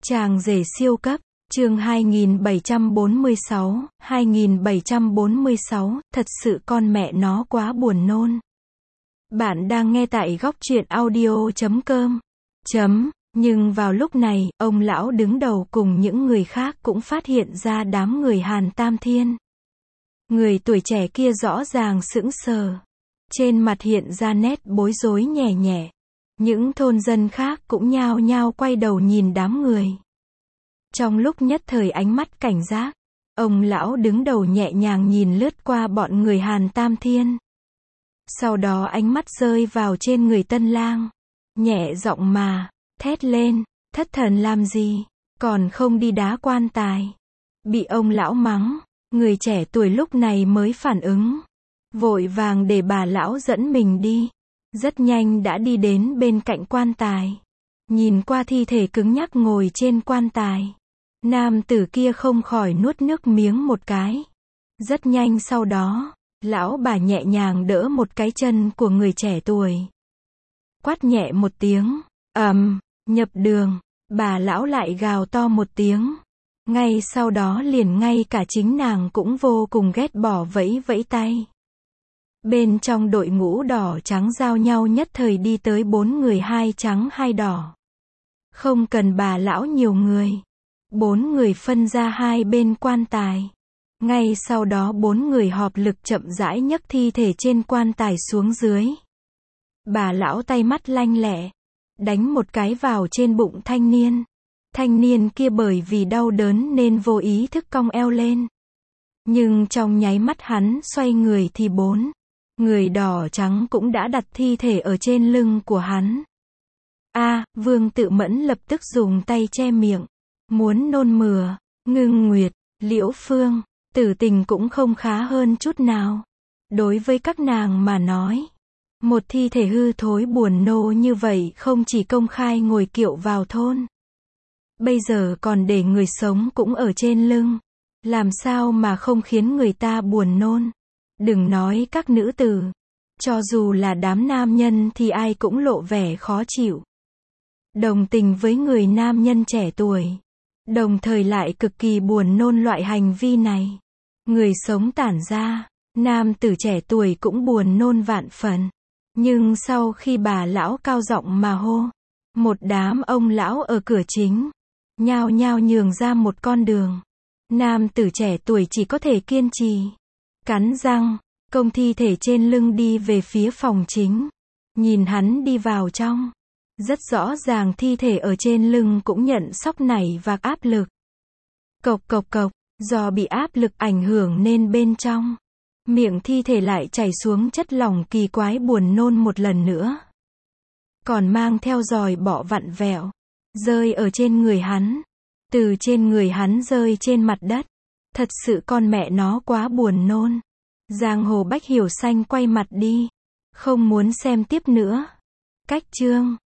Chàng rể siêu cấp, chương 2746, thật sự con mẹ nó quá buồn nôn. Bạn đang nghe tại góc truyện audio.com. Nhưng vào lúc này, ông lão đứng đầu cùng những người khác cũng phát hiện ra đám người Hàn Tam Thiên. Người tuổi trẻ kia rõ ràng sững sờ. Trên mặt hiện ra nét bối rối nhẹ nhẹ. Những thôn dân khác cũng nhao nhao quay đầu nhìn đám người. Trong lúc nhất thời ánh mắt cảnh giác, ông lão đứng đầu nhẹ nhàng nhìn lướt qua bọn người Hàn Tam Thiên. Sau đó ánh mắt rơi vào trên người tân lang. Nhẹ giọng mà, thét lên, thất thần làm gì, còn không đi đá quan tài. Bị ông lão mắng, người trẻ tuổi lúc này mới phản ứng. Vội vàng để bà lão dẫn mình đi. Rất nhanh đã đi đến bên cạnh quan tài. Nhìn qua thi thể cứng nhắc ngồi trên quan tài. Nam tử kia không khỏi nuốt nước miếng một cái. Rất nhanh sau đó, lão bà nhẹ nhàng đỡ một cái chân của người trẻ tuổi. Quát nhẹ một tiếng, nhập đường, bà lão lại gào to một tiếng. Ngay sau đó liền ngay cả chính nàng cũng vô cùng ghét bỏ vẫy vẫy tay. Bên trong đội ngũ đỏ trắng giao nhau nhất thời đi tới 4 người, 2 trắng 2 đỏ. Không cần bà lão nhiều người. 4 người phân ra hai bên quan tài. Ngay sau đó 4 người họp lực chậm rãi nhấc thi thể trên quan tài xuống dưới. Bà lão tay mắt lanh lẹ, đánh một cái vào trên bụng thanh niên. Thanh niên kia bởi vì đau đớn nên vô ý thức cong eo lên. Nhưng trong nháy mắt hắn xoay người thì 4 người đỏ trắng cũng đã đặt thi thể ở trên lưng của hắn. Vương Tự Mẫn lập tức dùng tay che miệng. Muốn nôn mửa. Ngưng Nguyệt, Liễu Phương, Tử Tình cũng không khá hơn chút nào. Đối với các nàng mà nói, một thi thể hư thối buồn nô như vậy không chỉ công khai ngồi kiệu vào thôn, bây giờ còn để người sống cũng ở trên lưng. Làm sao mà không khiến người ta buồn nôn. Đừng nói các nữ tử, cho dù là đám nam nhân thì ai cũng lộ vẻ khó chịu. Đồng tình với người nam nhân trẻ tuổi, đồng thời lại cực kỳ buồn nôn loại hành vi này. Người sống tản ra, nam tử trẻ tuổi cũng buồn nôn vạn phần. Nhưng sau khi bà lão cao giọng mà hô, một đám ông lão ở cửa chính nhao nhao nhường ra một con đường. Nam tử trẻ tuổi chỉ có thể kiên trì, cắn răng, cong thi thể trên lưng đi về phía phòng chính. Nhìn hắn đi vào trong, rất rõ ràng thi thể ở trên lưng cũng nhận sóc nảy và áp lực. Cộc cộc cộc, do bị áp lực ảnh hưởng nên bên trong miệng thi thể lại chảy xuống chất lỏng kỳ quái buồn nôn một lần nữa. Còn mang theo giòi bọ vặn vẹo, rơi ở trên người hắn. Từ trên người hắn rơi trên mặt đất. Thật sự con mẹ nó quá buồn nôn. Giang Hồ Bách Hiểu Xanh quay mặt đi. Không muốn xem tiếp nữa. Cách chương